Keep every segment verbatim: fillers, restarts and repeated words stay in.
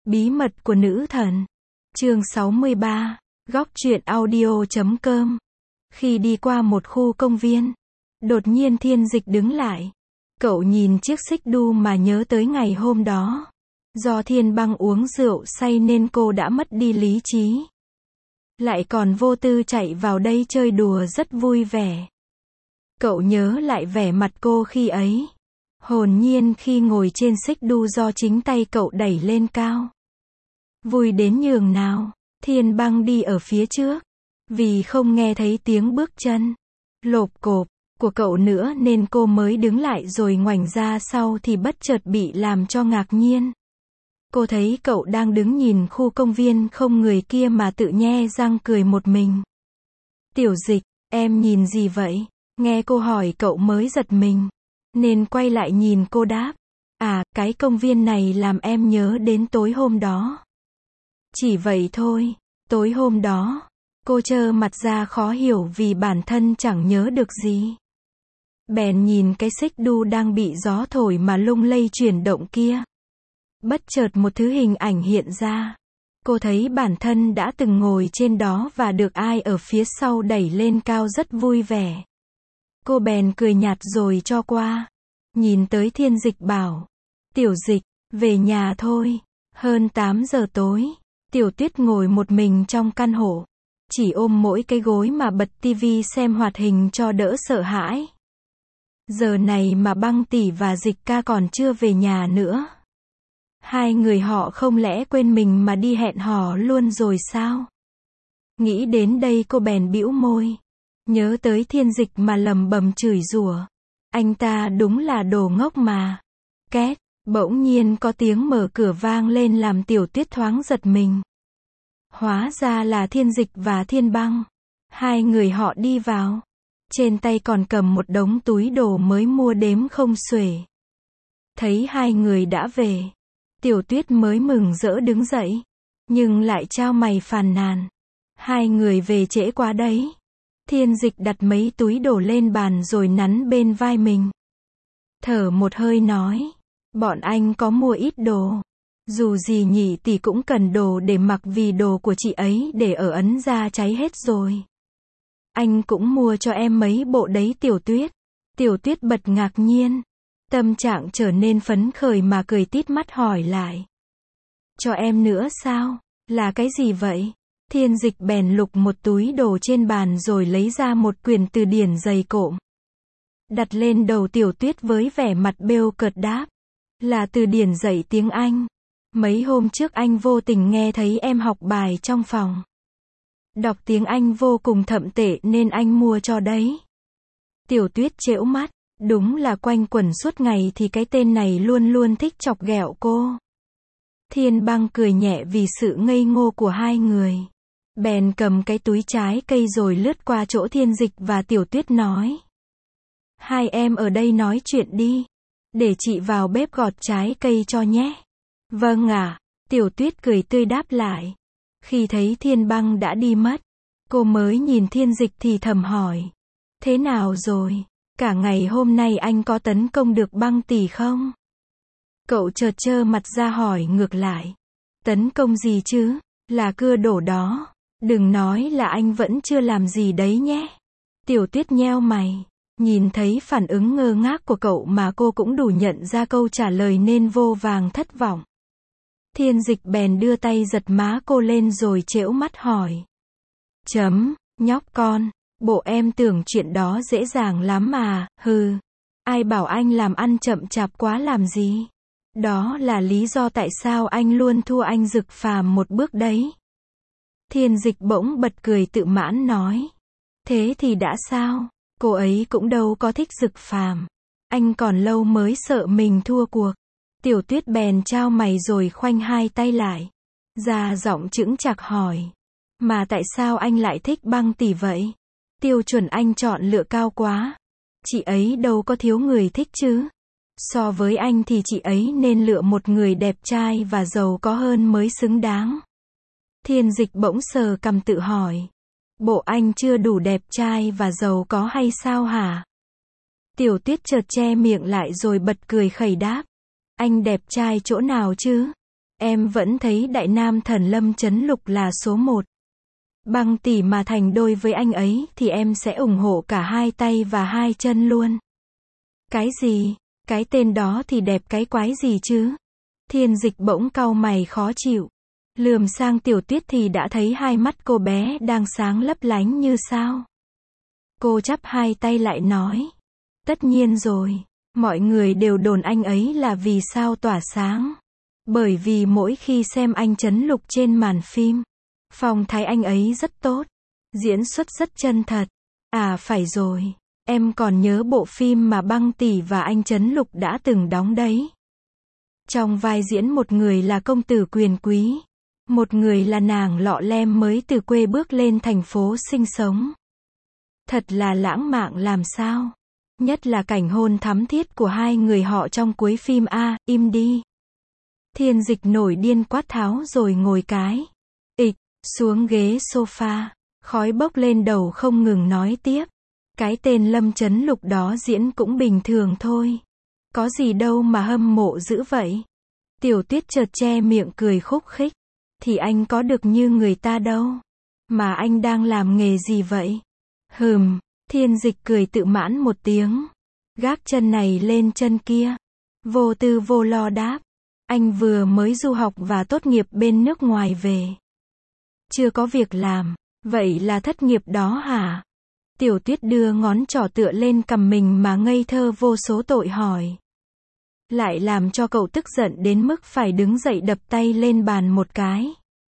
Bí mật của nữ thần. Chương sáu mươi ba. Góc truyện audio chấm com. Khi đi qua một khu công viên, đột nhiên Thiên Dịch đứng lại. Cậu nhìn chiếc xích đu mà nhớ tới ngày hôm đó. Do Thiên Băng uống rượu say nên cô đã mất đi lý trí. Lại còn vô tư chạy vào đây chơi đùa rất vui vẻ. Cậu nhớ lại vẻ mặt cô khi ấy. Hồn nhiên khi ngồi trên xích đu do chính tay cậu đẩy lên cao. Vui đến nhường nào. Thiên Băng đi ở phía trước. Vì không nghe thấy tiếng bước chân lộp cộp của cậu nữa nên cô mới đứng lại rồi ngoảnh ra sau thì bất chợt bị làm cho ngạc nhiên. Cô thấy cậu đang đứng nhìn khu công viên không người kia mà tự nhe răng cười một mình. Tiểu Dịch, em nhìn gì vậy? Nghe cô hỏi cậu mới giật mình. Nên quay lại nhìn cô đáp. À, cái công viên này làm em nhớ đến tối hôm đó. Chỉ vậy thôi, tối hôm đó. Cô trơ mặt ra khó hiểu vì bản thân chẳng nhớ được gì. Bèn nhìn cái xích đu đang bị gió thổi mà lung lay chuyển động kia. Bất chợt một thứ hình ảnh hiện ra. Cô thấy bản thân đã từng ngồi trên đó và được ai ở phía sau đẩy lên cao rất vui vẻ. Cô bèn cười nhạt rồi cho qua. Nhìn tới Thiên Dịch bảo. Tiểu Dịch, về nhà thôi. Hơn tám giờ tối. Tiểu Tuyết ngồi một mình trong căn hộ. Chỉ ôm mỗi cái gối mà bật tivi xem hoạt hình cho đỡ sợ hãi. Giờ này mà Băng tỷ và Dịch ca còn chưa về nhà nữa. Hai người họ không lẽ quên mình mà đi hẹn hò luôn rồi sao? Nghĩ đến đây cô bèn bĩu môi. Nhớ tới Thiên Dịch mà lầm bầm chửi rủa. Anh ta đúng là đồ ngốc mà. Két, bỗng nhiên có tiếng mở cửa vang lên làm Tiểu Tuyết thoáng giật mình. Hóa ra là Thiên Dịch và Thiên Băng. Hai người họ đi vào. Trên tay còn cầm một đống túi đồ mới mua đếm không xuể. Thấy hai người đã về. Tiểu Tuyết mới mừng rỡ đứng dậy. Nhưng lại trao mày phàn nàn. Hai người về trễ quá đấy. Thiên Dịch đặt mấy túi đồ lên bàn rồi nắn bên vai mình. Thở một hơi nói. Bọn anh có mua ít đồ. Dù gì nhỉ tỷ cũng cần đồ để mặc vì đồ của chị ấy để ở Ấn Gia cháy hết rồi. Anh cũng mua cho em mấy bộ đấy Tiểu Tuyết. Tiểu Tuyết bật ngạc nhiên. Tâm trạng trở nên phấn khởi mà cười tít mắt hỏi lại. Cho em nữa sao? Là cái gì vậy? Thiên Dịch bèn lục một túi đồ trên bàn rồi lấy ra một quyển từ điển dày cộm. Đặt lên đầu Tiểu Tuyết với vẻ mặt bêu cợt đáp. Là từ điển dạy tiếng Anh. Mấy hôm trước anh vô tình nghe thấy em học bài trong phòng. Đọc tiếng Anh vô cùng thậm tệ nên anh mua cho đấy. Tiểu Tuyết trễu mắt. Đúng là quanh quẩn suốt ngày thì cái tên này luôn luôn thích chọc ghẹo cô. Thiên Băng cười nhẹ vì sự ngây ngô của hai người. Bèn cầm cái túi trái cây rồi lướt qua chỗ Thiên Dịch và Tiểu Tuyết nói. Hai em ở đây nói chuyện đi. Để chị vào bếp gọt trái cây cho nhé. Vâng ạ. Tiểu Tuyết cười tươi đáp lại. Khi thấy Thiên Băng đã đi mất, cô mới nhìn Thiên Dịch thì thầm hỏi. Thế nào rồi? Cả ngày hôm nay anh có tấn công được Băng tỷ không? Cậu chợt trơ mặt ra hỏi ngược lại. Tấn công gì chứ? Là cưa đổ đó. Đừng nói là anh vẫn chưa làm gì đấy nhé. Tiểu Tuyết nheo mày. Nhìn thấy phản ứng ngơ ngác của cậu mà cô cũng đủ nhận ra câu trả lời nên vô vàng thất vọng. Thiên Dịch bèn đưa tay giật má cô lên rồi trễu mắt hỏi. Chấm, nhóc con, bộ em tưởng chuyện đó dễ dàng lắm mà, hừ. Ai bảo anh làm ăn chậm chạp quá làm gì? Đó là lý do tại sao anh luôn thua anh Dực Phàm một bước đấy. Thiên Dịch bỗng bật cười tự mãn nói. Thế thì đã sao? Cô ấy cũng đâu có thích Dực Phàm. Anh còn lâu mới sợ mình thua cuộc. Tiểu Tuyết bèn trao mày rồi khoanh hai tay lại. Ra giọng chững chạc hỏi. Mà tại sao anh lại thích Băng tỷ vậy? Tiêu chuẩn anh chọn lựa cao quá. Chị ấy đâu có thiếu người thích chứ. So với anh thì chị ấy nên lựa một người đẹp trai và giàu có hơn mới xứng đáng. Thiên Dịch bỗng sờ cằm tự hỏi. Bộ anh chưa đủ đẹp trai và giàu có hay sao hả? Tiểu Tuyết chợt che miệng lại rồi bật cười khẩy đáp. Anh đẹp trai chỗ nào chứ? Em vẫn thấy đại nam thần Lâm Chấn Lục là số một. Băng tỷ mà thành đôi với anh ấy thì em sẽ ủng hộ cả hai tay và hai chân luôn. Cái gì? Cái tên đó thì đẹp cái quái gì chứ? Thiên Dịch bỗng cau mày khó chịu. Lườm sang Tiểu Tuyết thì đã thấy hai mắt cô bé đang sáng lấp lánh như sao. Cô chắp hai tay lại nói. Tất nhiên rồi. Mọi người đều đồn anh ấy là vì sao tỏa sáng. Bởi vì mỗi khi xem anh Chấn Lục trên màn phim, phong thái anh ấy rất tốt. Diễn xuất rất chân thật. À phải rồi. Em còn nhớ bộ phim mà Băng tỷ và anh Chấn Lục đã từng đóng đấy. Trong vai diễn một người là công tử quyền quý. Một người là nàng lọ lem mới từ quê bước lên thành phố sinh sống. Thật là lãng mạn làm sao. Nhất là cảnh hôn thắm thiết của hai người họ trong cuối phim. A, im đi. Thiên Dịch nổi điên quát tháo rồi ngồi cái ịch xuống ghế sofa. Khói bốc lên đầu không ngừng nói tiếp. Cái tên Lâm Chấn Lục đó diễn cũng bình thường thôi. Có gì đâu mà hâm mộ dữ vậy. Tiểu Tuyết chợt che miệng cười khúc khích. Thì anh có được như người ta đâu. Mà anh đang làm nghề gì vậy? Hừm, Thiên Dịch cười tự mãn một tiếng. Gác chân này lên chân kia. Vô tư vô lo đáp. Anh vừa mới du học và tốt nghiệp bên nước ngoài về. Chưa có việc làm. Vậy là thất nghiệp đó hả? Tiểu Tuyết đưa ngón trỏ tựa lên cằm mình mà ngây thơ vô số tội hỏi. Lại làm cho cậu tức giận đến mức phải đứng dậy đập tay lên bàn một cái.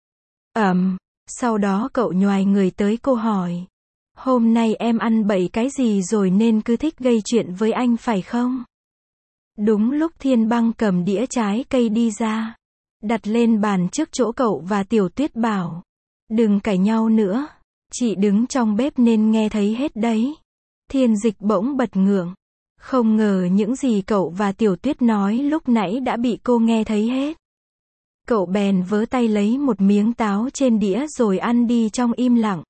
Ầm, sau đó cậu nhoài người tới cô hỏi. Hôm nay em ăn bậy cái gì rồi nên cứ thích gây chuyện với anh phải không? Đúng lúc Thiên Băng cầm đĩa trái cây đi ra. Đặt lên bàn trước chỗ cậu và Tiểu Tuyết bảo. Đừng cãi nhau nữa. Chị đứng trong bếp nên nghe thấy hết đấy. Thiên Dịch bỗng bật ngượng. Không ngờ những gì cậu và Tiểu Tuyết nói lúc nãy đã bị cô nghe thấy hết. Cậu bèn vớ tay lấy một miếng táo trên đĩa rồi ăn đi trong im lặng.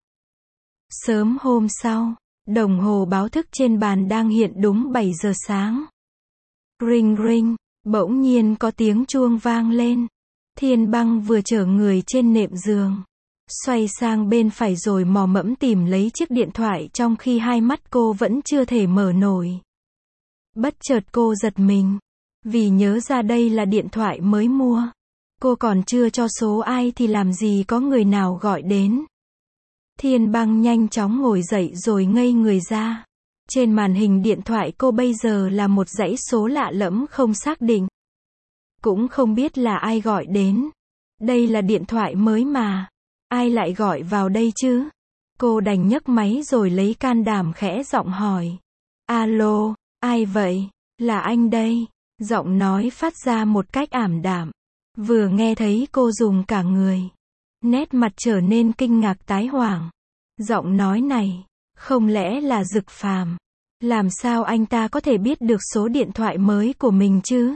Sớm hôm sau, đồng hồ báo thức trên bàn đang hiện đúng bảy giờ sáng. Ring ring, bỗng nhiên có tiếng chuông vang lên. Thiên Băng vừa chở người trên nệm giường. Xoay sang bên phải rồi mò mẫm tìm lấy chiếc điện thoại trong khi hai mắt cô vẫn chưa thể mở nổi. Bất chợt cô giật mình. Vì nhớ ra đây là điện thoại mới mua. Cô còn chưa cho số ai thì làm gì có người nào gọi đến. Thiên Băng nhanh chóng ngồi dậy rồi ngây người ra. Trên màn hình điện thoại cô bây giờ là một dãy số lạ lẫm không xác định. Cũng không biết là ai gọi đến. Đây là điện thoại mới mà. Ai lại gọi vào đây chứ? Cô đành nhấc máy rồi lấy can đảm khẽ giọng hỏi. Alo, ai vậy? Là anh đây. Giọng nói phát ra một cách ảm đạm. Vừa nghe thấy cô dùng cả người. Nét mặt trở nên kinh ngạc tái hoảng. Giọng nói này, không lẽ là Dực Phàm? Làm sao anh ta có thể biết được số điện thoại mới của mình chứ?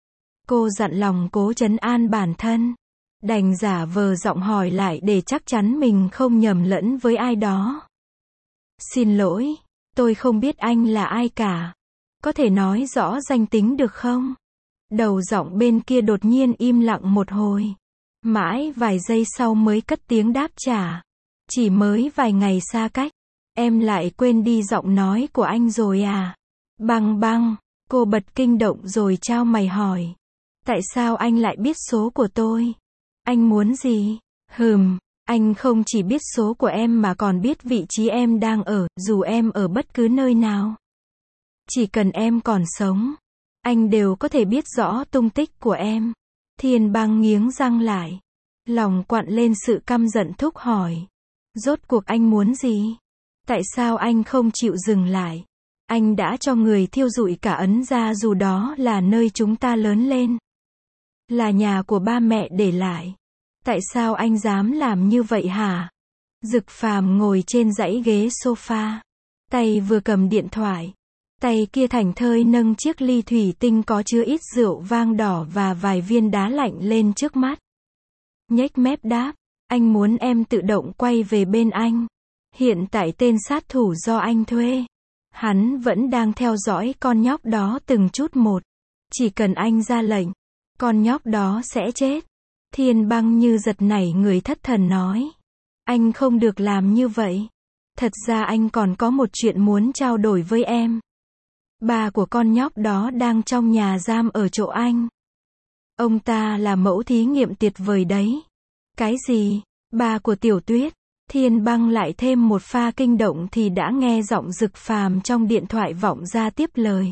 Cô dặn lòng cố trấn an bản thân. Đành giả vờ giọng hỏi lại để chắc chắn mình không nhầm lẫn với ai đó. Xin lỗi, tôi không biết anh là ai cả. Có thể nói rõ danh tính được không? Đầu giọng bên kia đột nhiên im lặng một hồi. Mãi vài giây sau mới cất tiếng đáp trả. Chỉ mới vài ngày xa cách. Em lại quên đi giọng nói của anh rồi à? Băng băng, cô bật kinh động rồi chau mày hỏi. Tại sao anh lại biết số của tôi? Anh muốn gì? Hừm, anh không chỉ biết số của em mà còn biết vị trí em đang ở, dù em ở bất cứ nơi nào. Chỉ cần em còn sống, anh đều có thể biết rõ tung tích của em. Thiên Băng nghiến răng lại. Lòng quặn lên sự căm giận thúc hỏi. Rốt cuộc anh muốn gì? Tại sao anh không chịu dừng lại? Anh đã cho người thiêu rụi cả Ấn gia dù đó là nơi chúng ta lớn lên. Là nhà của ba mẹ để lại. Tại sao anh dám làm như vậy hả? Dực Phàm ngồi trên dãy ghế sofa. Tay vừa cầm điện thoại. Tay kia thảnh thơi nâng chiếc ly thủy tinh có chứa ít rượu vang đỏ và vài viên đá lạnh lên trước mắt. Nhếch mép đáp. Anh muốn em tự động quay về bên anh. Hiện tại tên sát thủ do anh thuê. Hắn vẫn đang theo dõi con nhóc đó từng chút một. Chỉ cần anh ra lệnh, con nhóc đó sẽ chết. Thiên Băng như giật nảy người, thất thần nói. Anh không được làm như vậy. Thật ra anh còn có một chuyện muốn trao đổi với em. Ba của con nhóc đó đang trong nhà giam ở chỗ anh. Ông ta là mẫu thí nghiệm tuyệt vời đấy. Cái gì? Ba của Tiểu Tuyết? Thiên Băng lại thêm một pha kinh động thì đã nghe giọng Dực Phàm trong điện thoại vọng ra tiếp lời.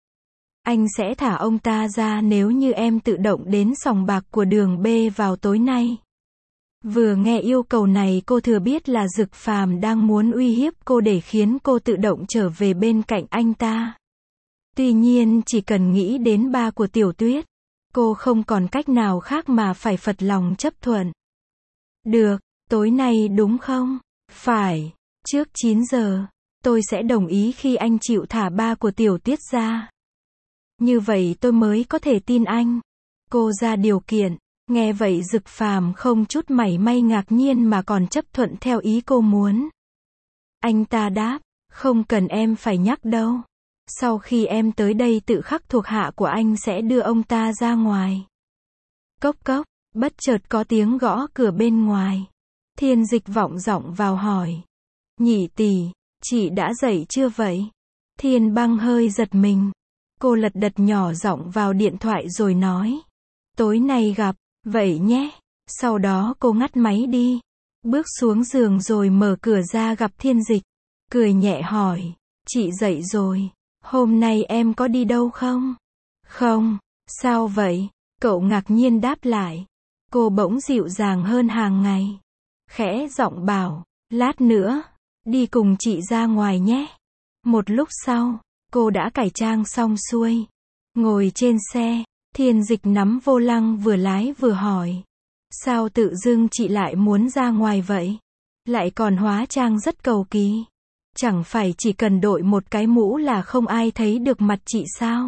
Anh sẽ thả ông ta ra nếu như em tự động đến sòng bạc của đường B vào tối nay. Vừa nghe yêu cầu này cô thừa biết là Dực Phàm đang muốn uy hiếp cô để khiến cô tự động trở về bên cạnh anh ta. Tuy nhiên chỉ cần nghĩ đến ba của Tiểu Tuyết, cô không còn cách nào khác mà phải phật lòng chấp thuận. Được, tối nay đúng không? Phải, trước chín giờ, tôi sẽ đồng ý khi anh chịu thả ba của Tiểu Tuyết ra. Như vậy tôi mới có thể tin anh. Cô ra điều kiện. Nghe vậy Dực Phàm không chút mảy may ngạc nhiên mà còn chấp thuận theo ý cô muốn. Anh ta đáp, không cần em phải nhắc đâu. Sau khi em tới đây tự khắc thuộc hạ của anh sẽ đưa ông ta ra ngoài. Cốc cốc, bất chợt có tiếng gõ cửa bên ngoài. Thiên Dịch vọng giọng vào hỏi. Nhị tỷ, chị đã dậy chưa vậy? Thiên Băng hơi giật mình. Cô lật đật nhỏ giọng vào điện thoại rồi nói. Tối nay gặp, vậy nhé. Sau đó cô ngắt máy đi. Bước xuống giường rồi mở cửa ra gặp Thiên Dịch. Cười nhẹ hỏi. Chị dậy rồi. Hôm nay em có đi đâu không? Không. Sao vậy? Cậu ngạc nhiên đáp lại. Cô bỗng dịu dàng hơn hàng ngày. Khẽ giọng bảo. Lát nữa, đi cùng chị ra ngoài nhé. Một lúc sau, cô đã cải trang xong xuôi. Ngồi trên xe, Thiên Dịch nắm vô lăng vừa lái vừa hỏi. Sao tự dưng chị lại muốn ra ngoài vậy? Lại còn hóa trang rất cầu kỳ. Chẳng phải chỉ cần đội một cái mũ là không ai thấy được mặt chị sao?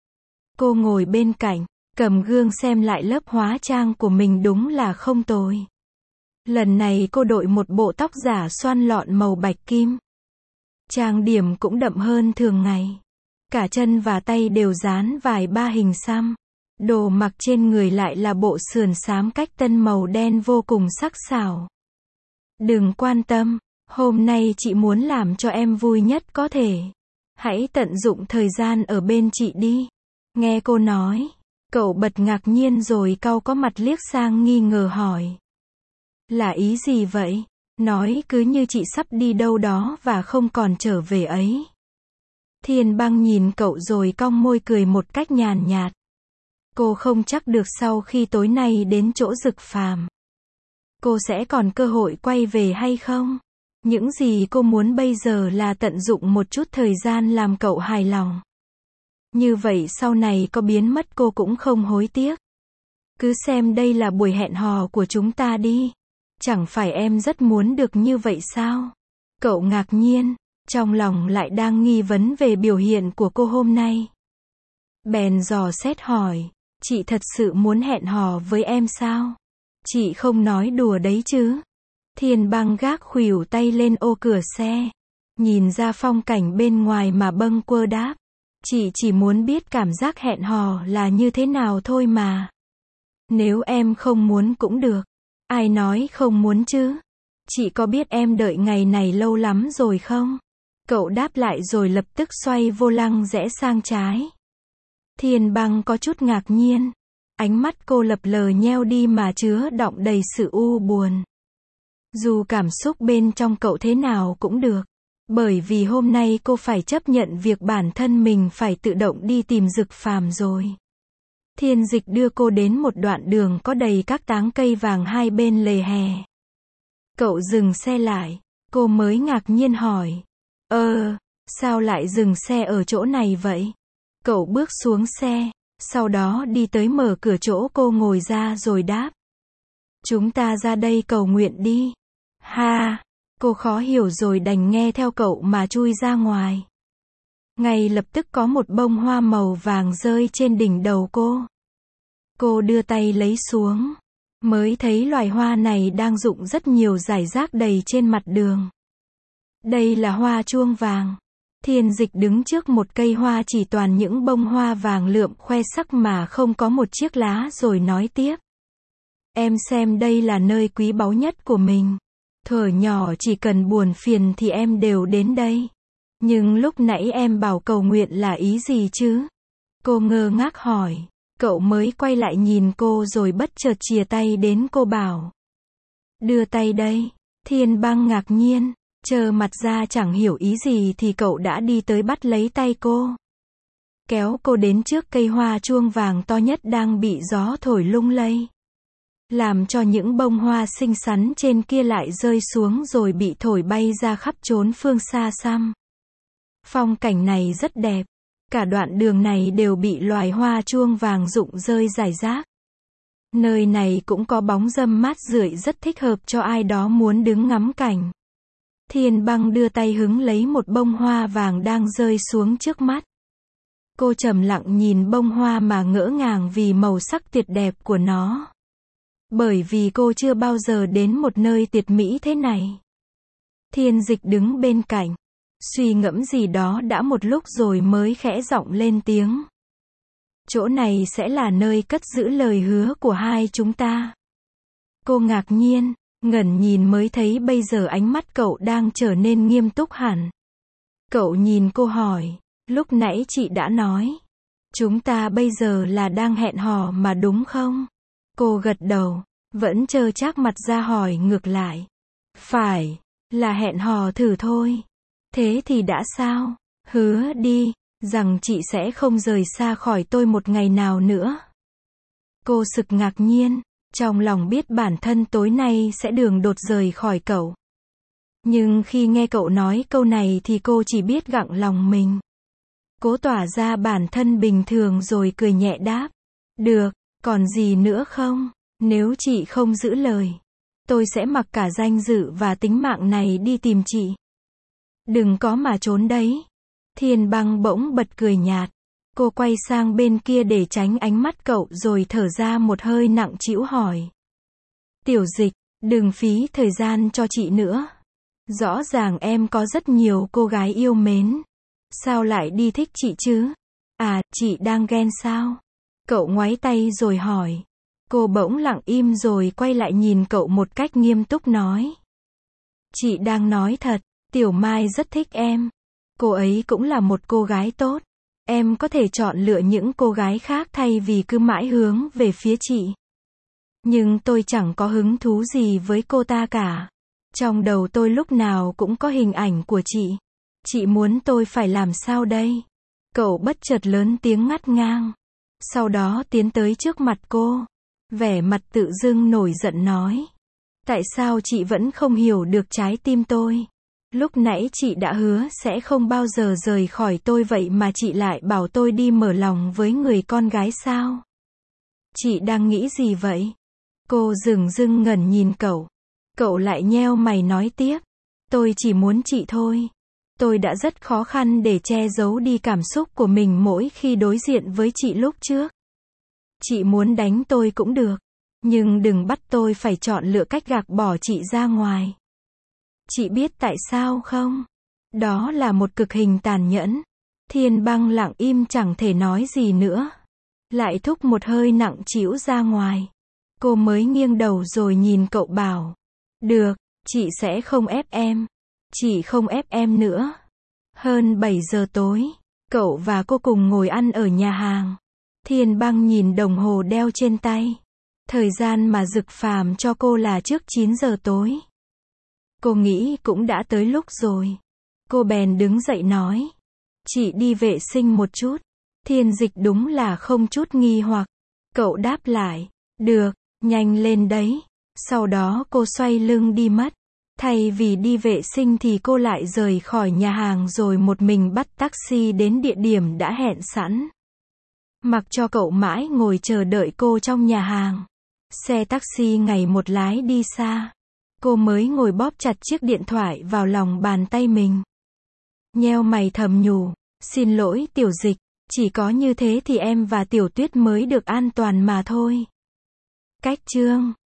Cô ngồi bên cạnh, cầm gương xem lại lớp hóa trang của mình đúng là không tồi. Lần này cô đội một bộ tóc giả xoăn lọn màu bạch kim. Trang điểm cũng đậm hơn thường ngày. Cả chân và tay đều dán vài ba hình xăm. Đồ mặc trên người lại là bộ sườn xám cách tân màu đen vô cùng sắc sảo. Đừng quan tâm, hôm nay chị muốn làm cho em vui nhất có thể. Hãy tận dụng thời gian ở bên chị đi. Nghe cô nói, cậu bật ngạc nhiên rồi cau có mặt liếc sang nghi ngờ hỏi. Là ý gì vậy? Nói cứ như chị sắp đi đâu đó và không còn trở về ấy. Thiên Băng nhìn cậu rồi cong môi cười một cách nhàn nhạt. Cô không chắc được sau khi tối nay đến chỗ Dực Phàm, cô sẽ còn cơ hội quay về hay không? Những gì cô muốn bây giờ là tận dụng một chút thời gian làm cậu hài lòng. Như vậy sau này có biến mất cô cũng không hối tiếc. Cứ xem đây là buổi hẹn hò của chúng ta đi. Chẳng phải em rất muốn được như vậy sao? Cậu ngạc nhiên, trong lòng lại đang nghi vấn về biểu hiện của cô hôm nay. Bèn dò xét hỏi, chị thật sự muốn hẹn hò với em sao? Chị không nói đùa đấy chứ? Thiên Băng gác khuỷu tay lên ô cửa xe, nhìn ra phong cảnh bên ngoài mà bâng quơ đáp. Chị chỉ muốn biết cảm giác hẹn hò là như thế nào thôi mà. Nếu em không muốn cũng được. Ai nói không muốn chứ? Chị có biết em đợi ngày này lâu lắm rồi không? Cậu đáp lại rồi lập tức xoay vô lăng rẽ sang trái. Thiên Băng có chút ngạc nhiên. Ánh mắt cô lập lờ nheo đi mà chứa đọng đầy sự u buồn. Dù cảm xúc bên trong cậu thế nào cũng được. Bởi vì hôm nay cô phải chấp nhận việc bản thân mình phải tự động đi tìm Dực Phàm rồi. Thiên Dịch đưa cô đến một đoạn đường có đầy các táng cây vàng hai bên lề hè. Cậu dừng xe lại, cô mới ngạc nhiên hỏi. Ơ, sao lại dừng xe ở chỗ này vậy? Cậu bước xuống xe, sau đó đi tới mở cửa chỗ cô ngồi ra rồi đáp. Chúng ta ra đây cầu nguyện đi. Ha, cô khó hiểu rồi đành nghe theo cậu mà chui ra ngoài. Ngay lập tức có một bông hoa màu vàng rơi trên đỉnh đầu cô. Cô đưa tay lấy xuống, mới thấy loài hoa này đang rụng rất nhiều rải rác đầy trên mặt đường. Đây là hoa chuông vàng. Thiên Dịch đứng trước một cây hoa chỉ toàn những bông hoa vàng lượm khoe sắc mà không có một chiếc lá rồi nói tiếp. Em xem đây là nơi quý báu nhất của mình. Thuở nhỏ chỉ cần buồn phiền thì em đều đến đây. Nhưng lúc nãy em bảo cầu nguyện là ý gì chứ? Cô ngơ ngác hỏi. Cậu mới quay lại nhìn cô rồi bất chợt chìa tay đến cô bảo. Đưa tay đây. Thiên Băng ngạc nhiên, trơ mặt ra chẳng hiểu ý gì thì cậu đã đi tới bắt lấy tay cô. Kéo cô đến trước cây hoa chuông vàng to nhất đang bị gió thổi lung lay. Làm cho những bông hoa xinh xắn trên kia lại rơi xuống rồi bị thổi bay ra khắp chốn phương xa xăm. Phong cảnh này rất đẹp. Cả đoạn đường này đều bị loài hoa chuông vàng rụng rơi rải rác. Nơi này cũng có bóng râm mát rượi rất thích hợp cho ai đó muốn đứng ngắm cảnh. Thiên Băng đưa tay hứng lấy một bông hoa vàng đang rơi xuống trước mắt. Cô trầm lặng nhìn bông hoa mà ngỡ ngàng vì màu sắc tuyệt đẹp của nó. Bởi vì cô chưa bao giờ đến một nơi tuyệt mỹ thế này. Thiên Dịch đứng bên cạnh, suy ngẫm gì đó đã một lúc rồi mới khẽ giọng lên tiếng. Chỗ này sẽ là nơi cất giữ lời hứa của hai chúng ta. Cô ngạc nhiên, ngẩn nhìn mới thấy bây giờ ánh mắt cậu đang trở nên nghiêm túc hẳn. Cậu nhìn cô hỏi, lúc nãy chị đã nói, chúng ta bây giờ là đang hẹn hò mà đúng không? Cô gật đầu, vẫn trơ trác mặt ra hỏi ngược lại. Phải, là hẹn hò thử thôi. Thế thì đã sao? Hứa đi, rằng chị sẽ không rời xa khỏi tôi một ngày nào nữa. Cô sực ngạc nhiên, trong lòng biết bản thân tối nay sẽ đường đột rời khỏi cậu. Nhưng khi nghe cậu nói câu này thì cô chỉ biết gặng lòng mình. Cố tỏa ra bản thân bình thường rồi cười nhẹ đáp. Được, còn gì nữa không? Nếu chị không giữ lời, tôi sẽ mặc cả danh dự và tính mạng này đi tìm chị. Đừng có mà trốn đấy. Thiên Băng bỗng bật cười nhạt. Cô quay sang bên kia để tránh ánh mắt cậu rồi thở ra một hơi nặng trĩu hỏi. Tiểu Dịch, đừng phí thời gian cho chị nữa. Rõ ràng em có rất nhiều cô gái yêu mến. Sao lại đi thích chị chứ? À, chị đang ghen sao? Cậu ngoáy tay rồi hỏi. Cô bỗng lặng im rồi quay lại nhìn cậu một cách nghiêm túc nói. Chị đang nói thật, Tiểu Mai rất thích em. Cô ấy cũng là một cô gái tốt. Em có thể chọn lựa những cô gái khác thay vì cứ mãi hướng về phía chị. Nhưng tôi chẳng có hứng thú gì với cô ta cả. Trong đầu tôi lúc nào cũng có hình ảnh của chị. Chị muốn tôi phải làm sao đây? Cậu bất chợt lớn tiếng ngắt ngang. Sau đó tiến tới trước mặt cô. Vẻ mặt tự dưng nổi giận nói. Tại sao chị vẫn không hiểu được trái tim tôi? Lúc nãy chị đã hứa sẽ không bao giờ rời khỏi tôi vậy mà chị lại bảo tôi đi mở lòng với người con gái sao? Chị đang nghĩ gì vậy? Cô dửng dưng ngẩn nhìn cậu. Cậu lại nheo mày nói tiếp. Tôi chỉ muốn chị thôi. Tôi đã rất khó khăn để che giấu đi cảm xúc của mình mỗi khi đối diện với chị lúc trước. Chị muốn đánh tôi cũng được. Nhưng đừng bắt tôi phải chọn lựa cách gạt bỏ chị ra ngoài. Chị biết tại sao không? Đó là một cực hình tàn nhẫn. Thiên Băng lặng im chẳng thể nói gì nữa. Lại thúc một hơi nặng trĩu ra ngoài. Cô mới nghiêng đầu rồi nhìn cậu bảo. Được, chị sẽ không ép em. Chị không ép em nữa. Hơn bảy giờ tối, cậu và cô cùng ngồi ăn ở nhà hàng. Thiên Băng nhìn đồng hồ đeo trên tay. Thời gian mà Dực phàm cho cô là trước chín giờ tối. Cô nghĩ cũng đã tới lúc rồi. Cô bèn đứng dậy nói. Chị đi vệ sinh một chút. Thiên Dịch đúng là không chút nghi hoặc. Cậu đáp lại. Được, nhanh lên đấy. Sau đó cô xoay lưng đi mất. Thay vì đi vệ sinh thì cô lại rời khỏi nhà hàng rồi một mình bắt taxi đến địa điểm đã hẹn sẵn. Mặc cho cậu mãi ngồi chờ đợi cô trong nhà hàng. Xe taxi ngày một lái đi xa. Cô mới ngồi bóp chặt chiếc điện thoại vào lòng bàn tay mình. Nheo mày thầm nhủ. Xin lỗi Tiểu Dịch. Chỉ có như thế thì em và Tiểu Tuyết mới được an toàn mà thôi. Cách chương